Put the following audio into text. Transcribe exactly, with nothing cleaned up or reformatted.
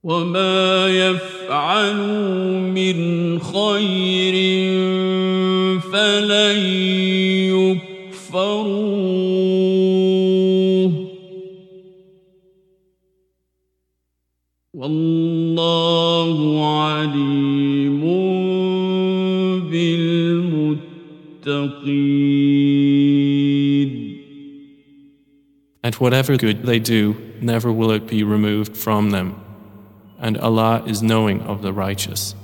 وما يفعلوا من خير فلن يكفروه والله عليم بالمتقين. And whatever good they do, never will it be removed from them. And Allah is knowing of the righteous.